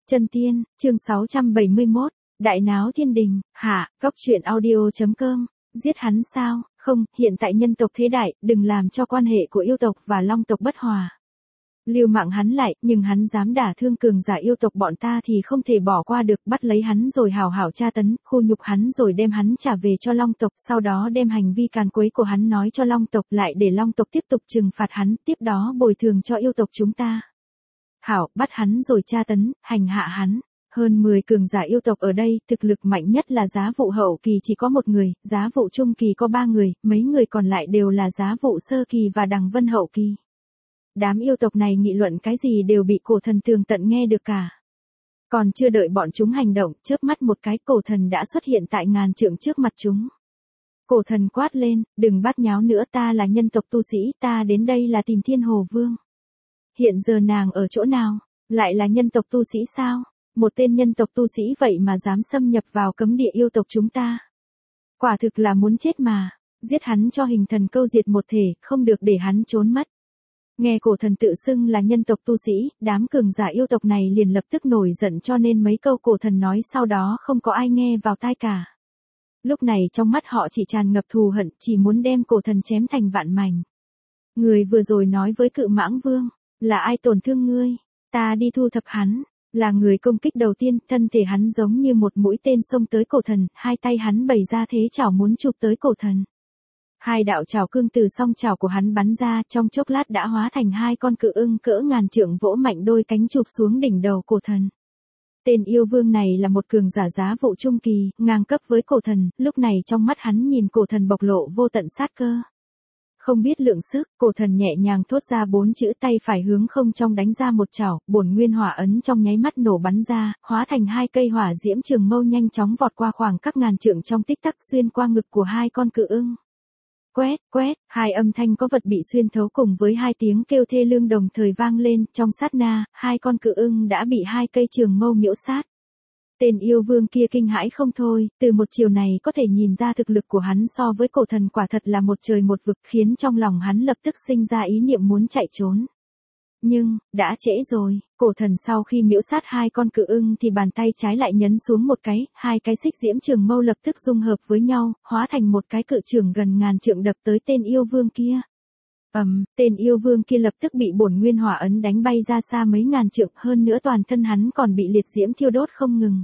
Chân tiên, chương 671, Đại náo thiên đình, hạ, góc truyện audio.com, giết hắn sao, không, hiện tại nhân tộc thế đại, đừng làm cho quan hệ của yêu tộc và long tộc bất hòa. Lưu mạng hắn lại, nhưng hắn dám đả thương cường giả yêu tộc bọn ta thì không thể bỏ qua được, bắt lấy hắn rồi hào hảo tra tấn, khu nhục hắn rồi đem hắn trả về cho long tộc, sau đó đem hành vi càn quấy của hắn nói cho long tộc, lại để long tộc tiếp tục trừng phạt hắn, tiếp đó bồi thường cho yêu tộc chúng ta. Hảo, bắt hắn rồi tra tấn, hành hạ hắn. Hơn 10 cường giả yêu tộc ở đây, thực lực mạnh nhất là giá vụ hậu kỳ chỉ có một người, giá vụ trung kỳ có 3 người, mấy người còn lại đều là giá vụ sơ kỳ và đằng vân hậu kỳ. Đám yêu tộc này nghị luận cái gì đều bị cổ thần tường tận nghe được cả. Còn chưa đợi bọn chúng hành động, chớp mắt một cái cổ thần đã xuất hiện tại ngàn trượng trước mặt chúng. Cổ thần quát lên, đừng bắt nháo nữa, ta là nhân tộc tu sĩ, ta đến đây là tìm Thiên Hồ Vương. Hiện giờ nàng ở chỗ nào? Lại là nhân tộc tu sĩ sao? Một tên nhân tộc tu sĩ vậy mà dám xâm nhập vào cấm địa yêu tộc chúng ta. Quả thực là muốn chết mà. Giết hắn cho hình thần câu diệt một thể, không được để hắn trốn mất. Nghe cổ thần tự xưng là nhân tộc tu sĩ, đám cường giả yêu tộc này liền lập tức nổi giận, cho nên mấy câu cổ thần nói sau đó không có ai nghe vào tai cả. Lúc này trong mắt họ chỉ tràn ngập thù hận, chỉ muốn đem cổ thần chém thành vạn mảnh. Người vừa rồi nói với Cự Mãng Vương, là ai tổn thương ngươi? Ta đi thu thập hắn. Là người công kích đầu tiên, thân thể hắn giống như một mũi tên xông tới cổ thần, hai tay hắn bày ra thế chảo muốn chụp tới cổ thần. Hai đạo chảo cương từ song chảo của hắn bắn ra, trong chốc lát đã hóa thành hai con cự ưng cỡ ngàn trượng vỗ mạnh đôi cánh chụp xuống đỉnh đầu cổ thần. Tên yêu vương này là một cường giả giá vụ trung kỳ, ngang cấp với cổ thần, lúc này trong mắt hắn nhìn cổ thần bộc lộ vô tận sát cơ. Không biết lượng sức, cổ thần nhẹ nhàng thốt ra 4 chữ, tay phải hướng không trong đánh ra một chảo, bổn nguyên hỏa ấn trong nháy mắt nổ bắn ra, hóa thành hai cây hỏa diễm trường mâu nhanh chóng vọt qua khoảng các ngàn trượng trong tích tắc xuyên qua ngực của hai con cự ưng. Quét, quét, hai âm thanh có vật bị xuyên thấu cùng với hai tiếng kêu thê lương đồng thời vang lên, trong sát na, hai con cự ưng đã bị hai cây trường mâu miễu sát. Tên yêu vương kia kinh hãi không thôi, từ một chiều này có thể nhìn ra thực lực của hắn so với cổ thần quả thật là một trời một vực, khiến trong lòng hắn lập tức sinh ra ý niệm muốn chạy trốn. Nhưng, đã trễ rồi, cổ thần sau khi miễu sát hai con cự ưng thì bàn tay trái lại nhấn xuống một cái, hai cái xích diễm trường mâu lập tức dung hợp với nhau, hóa thành một cái cự trường gần ngàn trượng đập tới tên yêu vương kia. Tên yêu vương kia lập tức bị bổn nguyên hỏa ấn đánh bay ra xa mấy ngàn trượng, hơn nữa toàn thân hắn còn bị liệt diễm thiêu đốt không ngừng.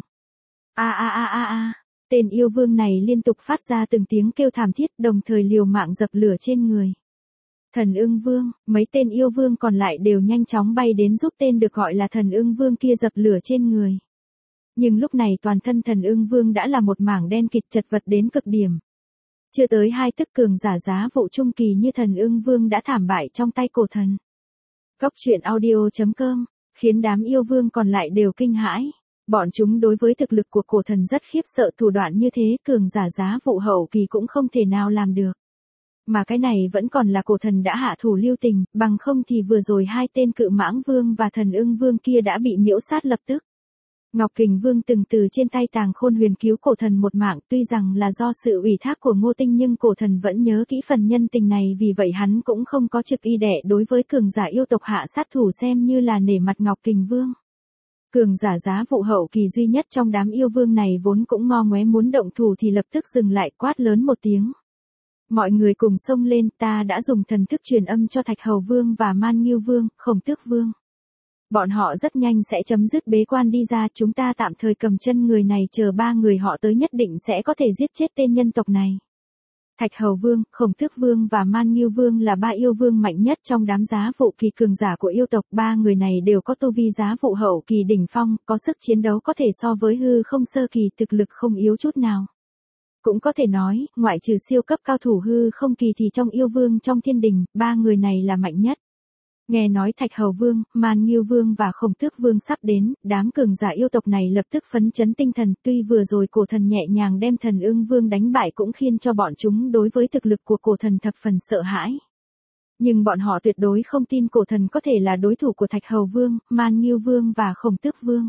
Tên yêu vương này liên tục phát ra từng tiếng kêu thảm thiết, đồng thời liều mạng dập lửa trên người. Thần Ưng Vương, mấy tên yêu vương còn lại đều nhanh chóng bay đến giúp tên được gọi là Thần Ưng Vương kia dập lửa trên người. Nhưng lúc này toàn thân Thần Ưng Vương đã là một mảng đen kịt chật vật đến cực điểm. Chưa tới 2 tức cường giả giá vụ trung kỳ như Thần Ưng Vương đã thảm bại trong tay cổ thần. Góc truyện audio.com, khiến đám yêu vương còn lại đều kinh hãi. Bọn chúng đối với thực lực của cổ thần rất khiếp sợ, thủ đoạn như thế cường giả giá vụ hậu kỳ cũng không thể nào làm được. Mà cái này vẫn còn là cổ thần đã hạ thủ lưu tình, bằng không thì vừa rồi hai tên Cự Mãng Vương và Thần Ưng Vương kia đã bị miễu sát lập tức. Ngọc Kình Vương từng từ trên tay Tàng Khôn Huyền cứu cổ thần một mạng, tuy rằng là do sự ủy thác của Ngô Tinh nhưng cổ thần vẫn nhớ kỹ phần nhân tình này, vì vậy hắn cũng không có trực y đẻ đối với cường giả yêu tộc hạ sát thủ, xem như là nể mặt Ngọc Kình Vương. Cường giả giá vụ hậu kỳ duy nhất trong đám yêu vương này vốn cũng ngo ngoé muốn động thủ thì lập tức dừng lại, quát lớn một tiếng. Mọi người cùng xông lên, ta đã dùng thần thức truyền âm cho Thạch Hầu Vương và Man Ngưu Vương, Khổng Tước Vương. Bọn họ rất nhanh sẽ chấm dứt bế quan đi ra, chúng ta tạm thời cầm chân người này, chờ 3 người họ tới nhất định sẽ có thể giết chết tên nhân tộc này. Thạch Hầu Vương, Khổng Tước Vương và Man Ngưu Vương là 3 yêu vương mạnh nhất trong đám giá vụ kỳ cường giả của yêu tộc, 3 người này đều có tu vi giá vụ hậu kỳ đỉnh phong, có sức chiến đấu có thể so với hư không sơ kỳ, thực lực không yếu chút nào. Cũng có thể nói, ngoại trừ siêu cấp cao thủ hư không kỳ thì trong yêu vương trong thiên đình, 3 người này là mạnh nhất. Nghe nói Thạch Hầu Vương, Man Ngưu Vương và Khổng Tước Vương sắp đến, đám cường giả yêu tộc này lập tức phấn chấn tinh thần, tuy vừa rồi cổ thần nhẹ nhàng đem Thần Ưng Vương đánh bại cũng khiến cho bọn chúng đối với thực lực của cổ thần thập phần sợ hãi. Nhưng bọn họ tuyệt đối không tin cổ thần có thể là đối thủ của Thạch Hầu Vương, Man Ngưu Vương và Khổng Tước Vương.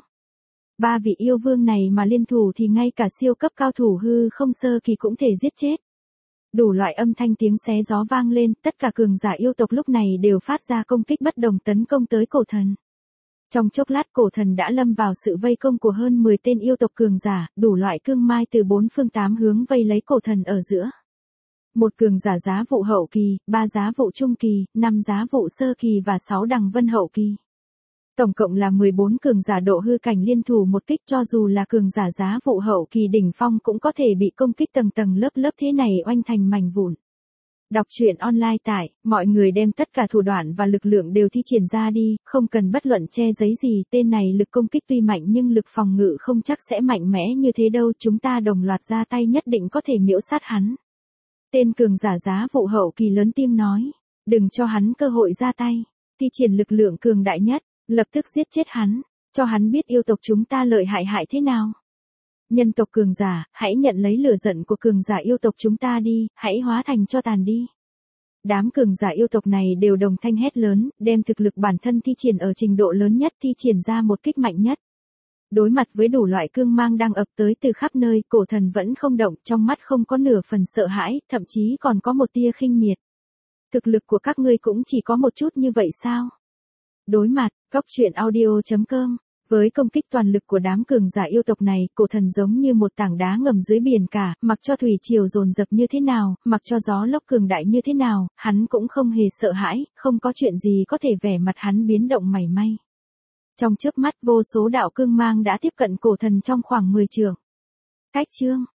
3 vị yêu vương này mà liên thủ thì ngay cả siêu cấp cao thủ hư không sơ kỳ cũng thể giết chết. Đủ loại âm thanh tiếng xé gió vang lên, tất cả cường giả yêu tộc lúc này đều phát ra công kích bất đồng tấn công tới cổ thần. Trong chốc lát cổ thần đã lâm vào sự vây công của hơn 10 tên yêu tộc cường giả, đủ loại cương mai từ 4 phương 8 hướng vây lấy cổ thần ở giữa. Một cường giả giá vụ hậu kỳ, 3 giá vụ trung kỳ, 5 giá vụ sơ kỳ và 6 đằng vân hậu kỳ. Tổng cộng là 14 cường giả độ hư cảnh liên thủ một kích, cho dù là cường giả giá vụ hậu kỳ đỉnh phong cũng có thể bị công kích tầng tầng lớp lớp thế này oanh thành mảnh vụn. Đọc truyện online tại, mọi người đem tất cả thủ đoạn và lực lượng đều thi triển ra đi, không cần bất luận che giấy gì, tên này lực công kích tuy mạnh nhưng lực phòng ngự không chắc sẽ mạnh mẽ như thế đâu, chúng ta đồng loạt ra tay nhất định có thể miễu sát hắn. Tên cường giả giá vụ hậu kỳ lớn tiếng nói, đừng cho hắn cơ hội ra tay, thi triển lực lượng cường đại nhất, lập tức giết chết hắn, cho hắn biết yêu tộc chúng ta lợi hại thế nào. Nhân tộc cường giả, hãy nhận lấy lửa giận của cường giả yêu tộc chúng ta đi, hãy hóa thành cho tàn đi. Đám cường giả yêu tộc này đều đồng thanh hét lớn, đem thực lực bản thân thi triển ở trình độ lớn nhất, thi triển ra một kích mạnh nhất. Đối mặt với đủ loại cương mang đang ập tới từ khắp nơi, cổ thần vẫn không động, trong mắt không có nửa phần sợ hãi, thậm chí còn có một tia khinh miệt. Thực lực của các ngươi cũng chỉ có một chút như vậy sao? Đối mặt, goctruyện.audio.com với công kích toàn lực của đám cường giả yêu tộc này, cổ thần giống như một tảng đá ngầm dưới biển cả, mặc cho thủy triều dồn dập như thế nào, mặc cho gió lốc cường đại như thế nào, hắn cũng không hề sợ hãi, không có chuyện gì có thể vẻ mặt hắn biến động mảy may. Trong chớp mắt vô số đạo cương mang đã tiếp cận cổ thần trong khoảng 10 trượng. Cách chương